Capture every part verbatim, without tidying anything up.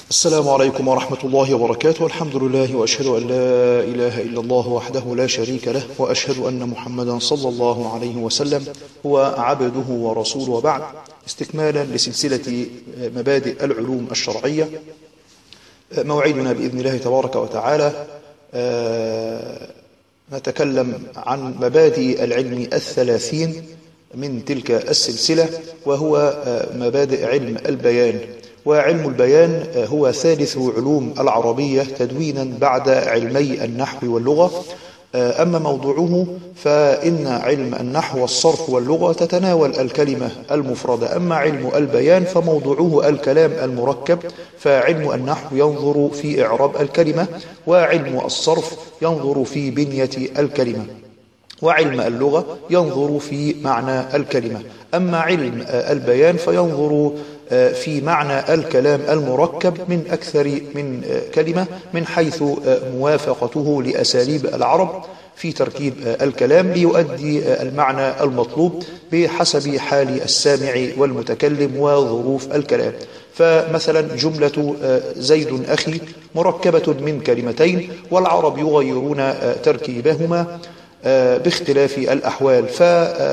السلام عليكم ورحمة الله وبركاته. الحمد لله وأشهد أن لا إله إلا الله وحده لا شريك له، وأشهد أن محمدا صلى الله عليه وسلم هو عبده ورسوله، وبعد. استكمالا لسلسلة مبادئ العلوم الشرعية، موعدنا بإذن الله تبارك وتعالى نتكلم عن مبادئ العلم الثلاثين من تلك السلسلة، وهو مبادئ علم البيان. وعلم البيان هو ثالث علوم العربية تدوينا بعد علمي النحو واللغة. أما موضوعه فإن علم النحو والصرف واللغة تتناول الكلمة المفردة، أما علم البيان فموضوعه الكلام المركب. فعلم النحو ينظر في إعراب الكلمة، وعلم الصرف ينظر في بنية الكلمة، وعلم اللغة ينظر في معنى الكلمة. أما علم البيان فينظر في معنى الكلام المركب من أكثر من كلمة، من حيث موافقته لأساليب العرب في تركيب الكلام ليؤدي المعنى المطلوب بحسب حال السامع والمتكلم وظروف الكلام. فمثلا جملة زيد أخي مركبة من كلمتين، والعرب يغيرون تركيبهما باختلاف الأحوال. ف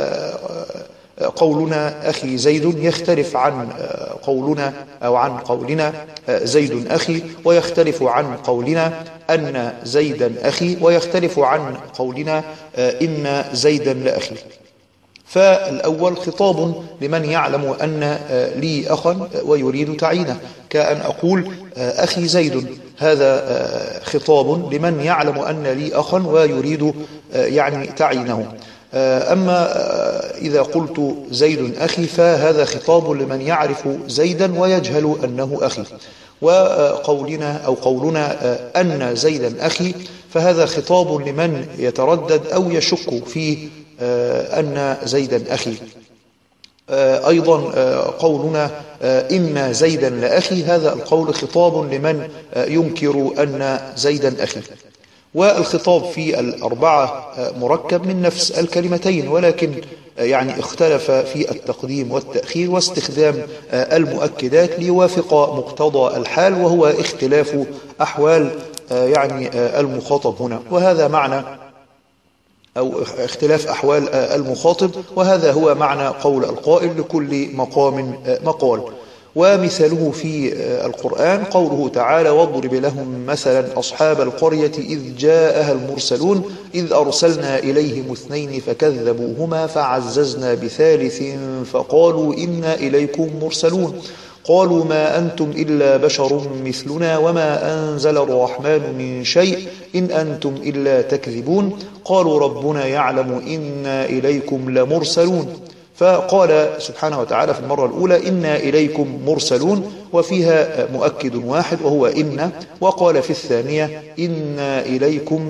قولنا أخي زيد يختلف عن قولنا أو عن قولنا زيد أخي، ويختلف عن قولنا أن زيدا أخي، ويختلف عن قولنا إن زيدا لأخي. فالأول خطاب لمن يعلم أن لي أخا ويريد تعيينه، كأن أقول أخي زيد. هذا خطاب لمن يعلم أن لي أخا ويريد يعني تعيينه. أما إذا قلت زيد أخي فهذا خطاب لمن يعرف زيدا ويجهل أنه أخي. وقولنا أو قولنا أن زيدا أخي فهذا خطاب لمن يتردد أو يشك في أن زيدا أخي. أيضا قولنا إن زيدا لأخي، هذا القول خطاب لمن ينكر أن زيدا أخي. والخطاب في الأربعة مركب من نفس الكلمتين، ولكن يعني اختلف في التقديم والتأخير واستخدام المؤكدات ليوافق مقتضى الحال، وهو اختلاف أحوال يعني المخاطب هنا، وهذا معنى أو اختلاف أحوال المخاطب، وهذا هو معنى قول القائل لكل مقام مقال. ومثاله في القرآن قوله تعالى: واضرب لهم مثلا أصحاب القرية إذ جاءها المرسلون إذ أرسلنا إليهم اثنين فكذبوهما فعززنا بثالث فقالوا إنا إليكم مرسلون قالوا ما أنتم إلا بشر مثلنا وما أنزل الرحمن من شيء إن أنتم إلا تكذبون قالوا ربنا يعلم إنا إليكم لمرسلون. فقال سبحانه وتعالى في المرة الأولى إنا إليكم مرسلون، وفيها مؤكد واحد وهو إن، وقال في الثانية إنا إليكم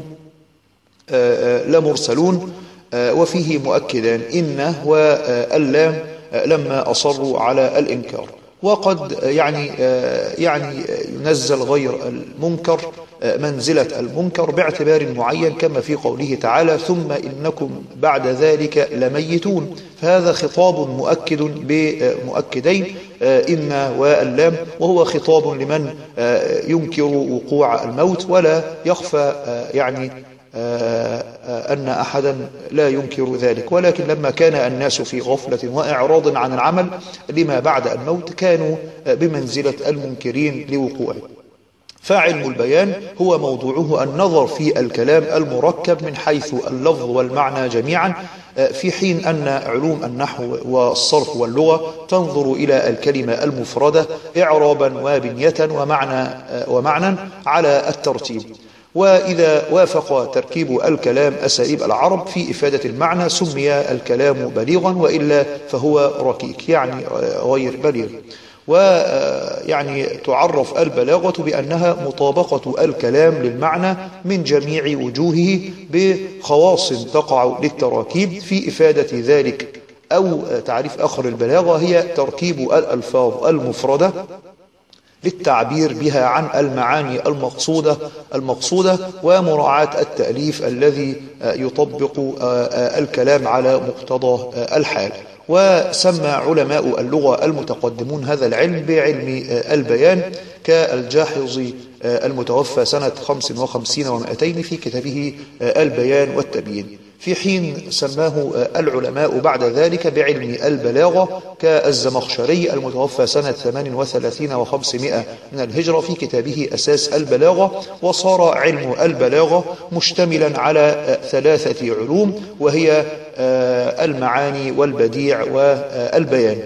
لمرسلون وفيه مؤكدان إن واللام لما أصروا على الإنكار. وقد يعني يعني ينزل غير المنكر منزلة المنكر باعتبار معين، كما في قوله تعالى: ثم إنكم بعد ذلك لميتون. فهذا خطاب مؤكد بمؤكدين إن واللام، وهو خطاب لمن ينكر وقوع الموت، ولا يخفى يعني أن أحدا لا ينكر ذلك. ولكن لما كان الناس في غفلة وإعراض عن العمل لما بعد الموت كانوا بمنزلة المنكرين لوقوعه. فعلم البيان هو موضوعه النظر في الكلام المركب من حيث اللفظ والمعنى جميعا، في حين أن علوم النحو والصرف واللغة تنظر إلى الكلمة المفردة إعرابا وبنية ومعنى ومعنى على الترتيب. وإذا وافق تركيب الكلام أساليب العرب في إفادة المعنى سمي الكلام بليغا، وإلا فهو ركيك يعني غير بليغ. ويعني تعرف البلاغة بأنها مطابقة الكلام للمعنى من جميع وجوهه بخواص تقع للتراكيب في إفادة ذلك. أو تعريف آخر البلاغة هي تركيب الألفاظ المفردة للتعبير بها عن المعاني المقصودة المقصودة ومراعاة التأليف الذي يطبق الكلام على مقتضى الحال. وسمى علماء اللغة المتقدمون هذا العلم بعلم البيان كالجاحظ المتوفى سنة خمس وخمسين ومائتين في كتابه البيان والتبيين، في حين سماه العلماء بعد ذلك بعلم البلاغة كالزمخشري المتوفى سنة ثمان وثلاثين وخمسمائة من الهجرة في كتابه أساس البلاغة. وصار علم البلاغة مشتملا على ثلاثة علوم، وهي المعاني والبديع والبيان.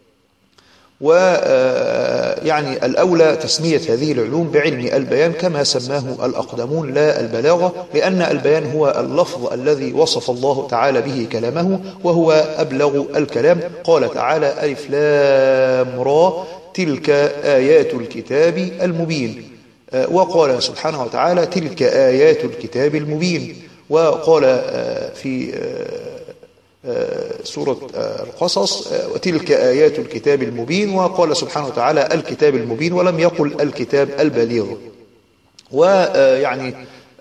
ويعني الأولى تسمية هذه العلوم بعلم البيان كما سماه الأقدمون لا البلاغة، لأن البيان هو اللفظ الذي وصف الله تعالى به كلامه، وهو أبلغ الكلام. قال تعالى: ألف لام را تلك آيات الكتاب المبين. وقال سبحانه وتعالى: تلك آيات الكتاب المبين. وقال في سورة القصص: وتلك آيات الكتاب المبين. وقال سبحانه وتعالى: الكتاب المبين، ولم يقل الكتاب البليغ. ويعني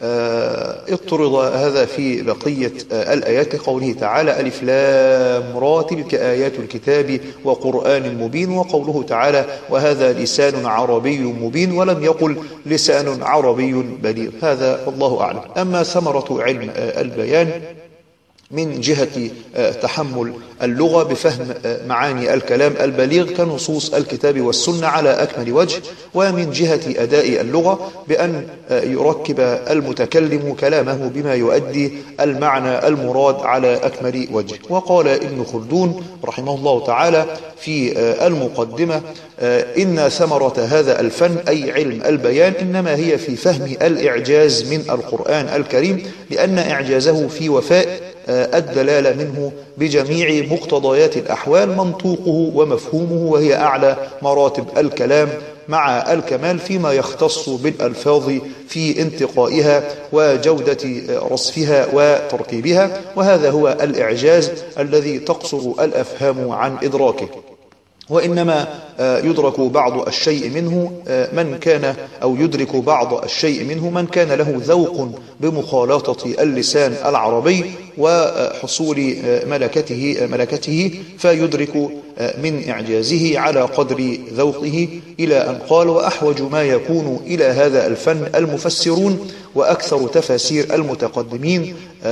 اضطرد هذا في بقية الآيات قوله تعالى: ألف لام را تلك آيات الكتاب وقرآن مبين. وقوله تعالى: وهذا لسان عربي مبين، ولم يقل لسان عربي بليغ. هذا والله أعلم. أما ثمرة علم البيان من جهة تحمل اللغة بفهم معاني الكلام البليغ كنصوص الكتاب والسنة على أكمل وجه، ومن جهة أداء اللغة بأن يركب المتكلم كلامه بما يؤدي المعنى المراد على أكمل وجه. وقال ابن خلدون رحمه الله تعالى في المقدمة: إن ثمرة هذا الفن أي علم البيان إنما هي في فهم الإعجاز من القرآن الكريم، لأن إعجازه في وفاء الدلالة منه بجميع مقتضيات الأحوال منطوقه ومفهومه، وهي أعلى مراتب الكلام مع الكمال فيما يختص بالألفاظ في انتقائها وجودة رصفها وتركيبها، وهذا هو الإعجاز الذي تقصر الأفهام عن إدراكه. وإنما يدرك بعض الشيء منه من كان أو يدرك بعض الشيء منه من كان له ذوق بمخالطة اللسان العربي وحصول ملكته ملكته فيدرك من إعجازه على قدر ذوقه، إلى أن قال: وأحوج ما يكون إلى هذا الفن المفسرون، وأكثر تفاسير المتقدمين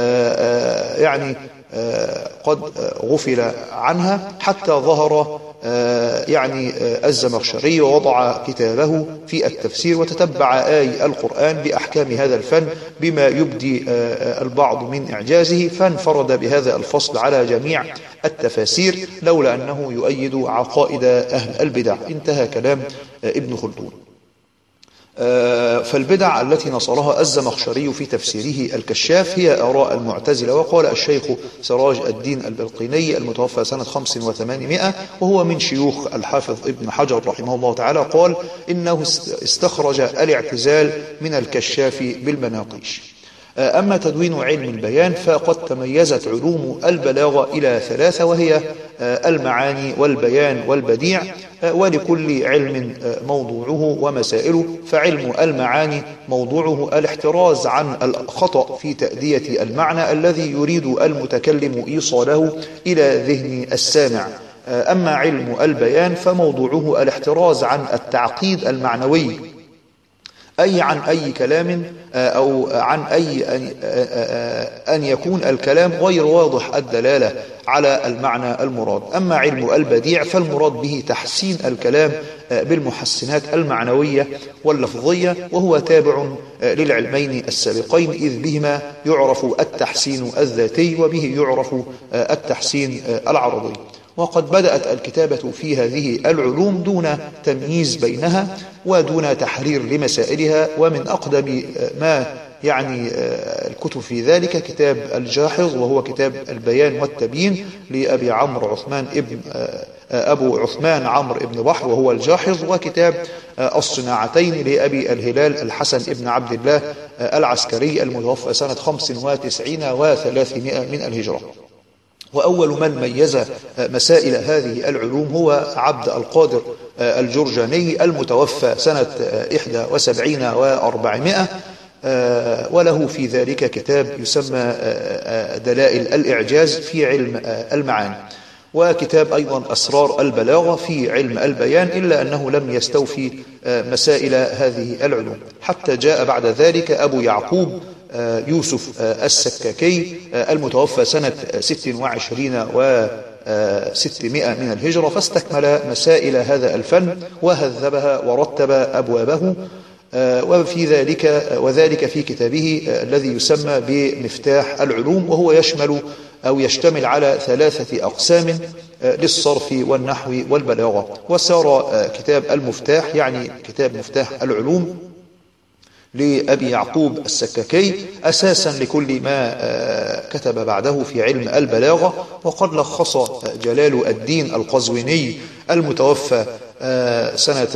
يعني قد غفل عنها، حتى ظهر يعني الزمخشري ووضع كتابه في التفسير وتتبع آي القرآن بأحكام هذا الفن بما يبدي البعض من إعجازه، فانفرد بهذا الفصل على جميع التفاسير لولا أنه يؤيد عقائد أهل البدع. انتهى كلام ابن خلدون. فالبدع التي نصرها الزمخشري في تفسيره الكشاف هي آراء المعتزلة. وقال الشيخ سراج الدين البلقيني المتوفى سنة خمس وثمانمائة وهو من شيوخ الحافظ ابن حجر رحمه الله تعالى، قال: إنه استخرج الاعتزال من الكشاف بالمناقيش. أما تدوين علم البيان فقد تميزت علوم البلاغة إلى ثلاثة، وهي المعاني والبيان والبديع، ولكل علم موضوعه ومسائله. فعلم المعاني موضوعه الاحتراز عن الخطأ في تأدية المعنى الذي يريد المتكلم إيصاله إلى ذهن السامع. أما علم البيان فموضوعه الاحتراز عن التعقيد المعنوي، أي عن أي كلام أو عن أي أن يكون الكلام غير واضح الدلالة على المعنى المراد. أما علم البديع فالمراد به تحسين الكلام بالمحسنات المعنوية واللفظية، وهو تابع للعلمين السابقين، إذ بهما يعرف التحسين الذاتي وبه يعرف التحسين العرضي. وقد بدأت الكتابة في هذه العلوم دون تمييز بينها ودون تحرير لمسائلها، ومن أقدم ما يعني الكتب في ذلك كتاب الجاحظ، وهو كتاب البيان والتبيين لأبي عمرو عثمان ابن أبو عثمان عمرو ابن بحر وهو الجاحظ، وكتاب الصناعتين لأبي الهلال الحسن ابن عبد الله العسكري المتوفى سنة خمس وتسعين وثلاثمائة من الهجرة. وأول من ميز مسائل هذه العلوم هو عبد القادر الجرجاني المتوفى سنة إحدى وسبعين وأربعمائة، وله في ذلك كتاب يسمى دلائل الإعجاز في علم المعاني. وكتاب أيضا أسرار البلاغة في علم البيان، إلا أنه لم يستوفي مسائل هذه العلوم، حتى جاء بعد ذلك أبو يعقوب يوسف السكاكي المتوفى سنة ست وعشرين وستمائة من الهجرة، فاستكمل مسائل هذا الفن وهذبها ورتب أبوابه، وفي ذلك وذلك في كتابه الذي يسمى بمفتاح العلوم، وهو يشمل أو يشتمل على ثلاثة أقسام للصرف والنحو والبلاغة. وسار كتاب المفتاح يعني كتاب مفتاح العلوم لأبي يعقوب السكاكي أساسا لكل ما كتب بعده في علم البلاغة. وقد لخص جلال الدين القزويني المتوفى سنة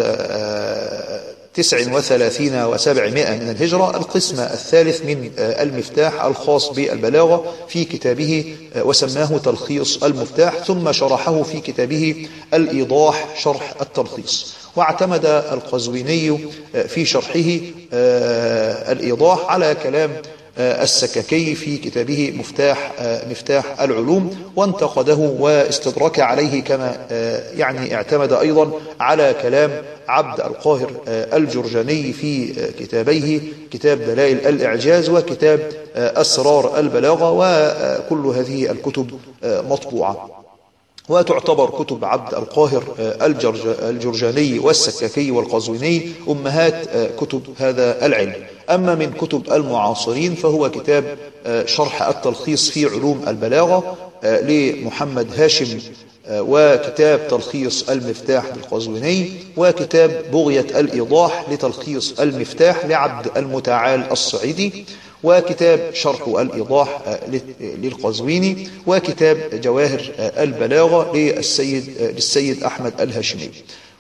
تسع وثلاثين وسبعمائة من الهجرة القسم الثالث من المفتاح الخاص بالبلاغة في كتابه وسماه تلخيص المفتاح، ثم شرحه في كتابه الإيضاح شرح التلخيص. واعتمد القزويني في شرحه الإيضاح على كلام السكاكي في كتابه مفتاح مفتاح العلوم، وانتقده واستدرك عليه، كما يعني اعتمد أيضا على كلام عبد القاهر الجرجاني في كتابيه كتاب دلائل الإعجاز وكتاب أسرار البلاغة، وكل هذه الكتب مطبوعة، وتعتبر كتب عبد القاهر الجرجاني والسكاكي والقزويني أمهات كتب هذا العلم. أما من كتب المعاصرين فهو كتاب شرح التلخيص في علوم البلاغة لمحمد هاشم، وكتاب تلخيص المفتاح للقزويني، وكتاب بغية الإيضاح لتلخيص المفتاح لعبد المتعال الصعيدي، وكتاب شرح الإيضاح للقزويني، وكتاب جواهر البلاغة للسيد للسيد أحمد الهاشمي.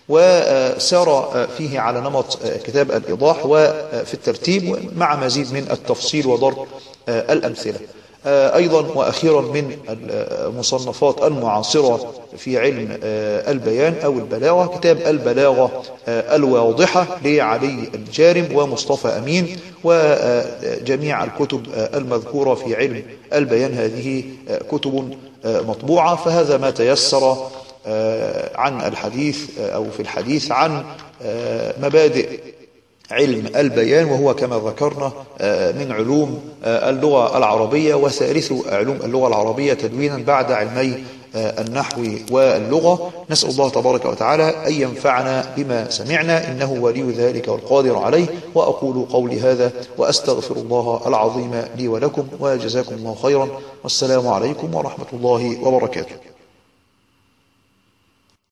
وسار فيه على نمط كتاب الإيضاح وفي الترتيب مع مزيد من التفصيل وضرب الأمثلة. أيضا وأخيرا من المصنفات المعاصرة في علم البيان أو البلاغة كتاب البلاغة الواضحة لعلي الجارم ومصطفى أمين، وجميع الكتب المذكورة في علم البيان هذه كتب مطبوعة. فهذا ما تيسر عن الحديث أو في الحديث عن مبادئ علم البيان، وهو كما ذكرنا من علوم اللغة العربية وثالث علوم اللغة العربية تدوينا بعد علمي النحو واللغة. نسأل الله تبارك وتعالى أن ينفعنا بما سمعنا، إنه ولي ذلك والقادر عليه. وأقول قولي هذا وأستغفر الله العظيم لي ولكم، وجزاكم الله خيرا، والسلام عليكم ورحمة الله وبركاته.